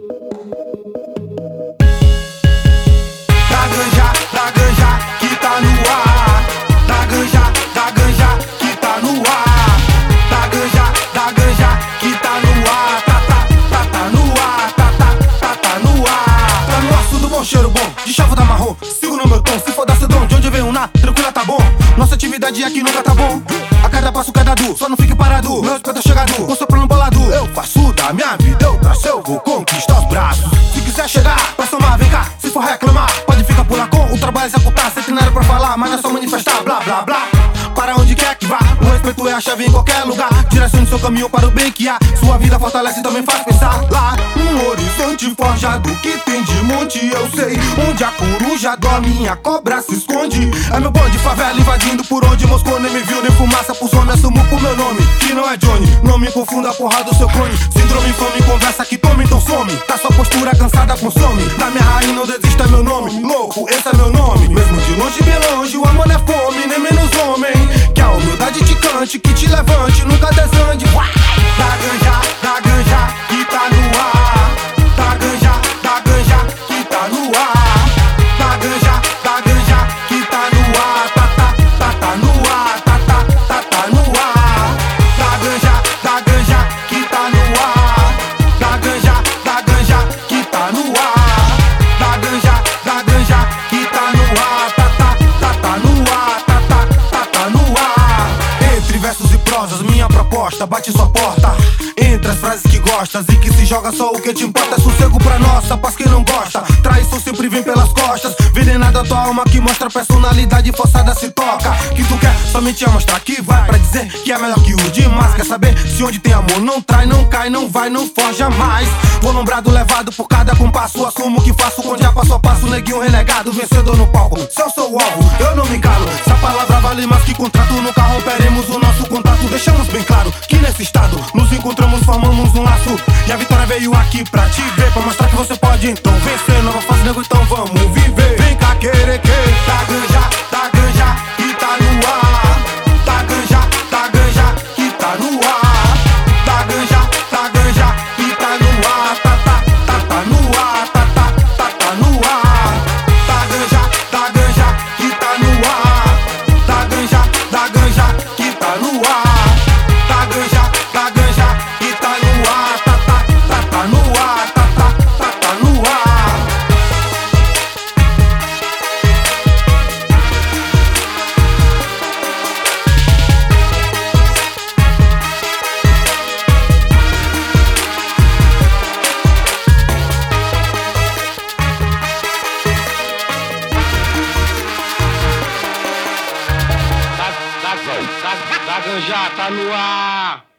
Da ganja que tá no ar. Da ganja que tá no ar. Da ganja que tá no ar. Tá no ar, tá no ar. Tá no ar, tudo bom, cheiro bom, de chavo da marrom. Sigo no meu tom, se for da Cedron, de onde eu venho na tranquila tá bom. Nossa atividade aqui nunca tá bom. A cada passo, cada du, só não fique parado. Meu respeito é chegado, com soprando bolado. Eu faço da minha vida, eu traço, eu vou conquistar os braços. Se quiser chegar, pra somar, vem cá. Se for reclamar, pode ficar por lá com o trabalho executar. Sem nada pra falar, mas não é só manifestar, blá blá blá. Para onde quer que vá, o respeito é a chave em qualquer lugar. Direcione seu caminho para o bem que há. Sua vida fortalece e também faz pensar. Lá, um horizonte forjado que tem de monte. Eu sei onde a coruja dorme, a cobra se esconde. É meu bonde, favela invadindo por onde Moscou nem me viu, nem fumaça pros homens. Assumo por meu nome, que não é Johnny. Não me confunda a porra do seu clone. Síndrome, infame, conversa que tome, então some. Tá sua postura cansada, consome. Da minha raiz não desista, é meu nome. Louco, esse é meu nome. Mesmo de longe, bem longe, o amor não é fome, nem menos homem. Que a humildade te cante, que te levante, nunca desande. Da ganja que tá no ar. Da ganja que tá no ar. Da ganja que tá no ar. Tá no ar, tá no ar. Da ganja que tá no ar. Da ganja que tá no ar. Da ganja que tá no ar. Tá no ar, tá no ar. Entre versos e prosas, minha proposta bate sua porta. Entre as frases que gostas e que se joga, só o que te importa é sossego pra nossa paz. Quem não gosta, traição sempre vem pelas costas. Venenada tua alma que mostra personalidade forçada se toca. Que tu quer somente é mostrar que vai, pra dizer que é melhor que o demais. Quer saber se onde tem amor não trai, não cai, não vai, não foge jamais. Vou nombrado, levado por cada compasso. Assumo que faço quando já passo a passo. Neguinho renegado, vencedor no palco. Se eu sou o alvo, eu não me calo. Se a palavra vale mais que contrato, nunca romperemos o nosso contato. Deixamos bem claro que nesse estado nos encontramos, formamos um laço. E a vitória veio aqui pra te ver, pra mostrar que você pode então vencer. Nova fase, nego, então vamos viver. Vem cá, querer que da ganja que tá no ar. Da ganja que tá no ar. Da ganja que tá no ar. Tá no ar, tá no ar. Da ganja que tá no ar. Da ganja que tá no ar. Da ganja que tá no ar. Tá no ar, tá no ar. Da ganja tá no ar.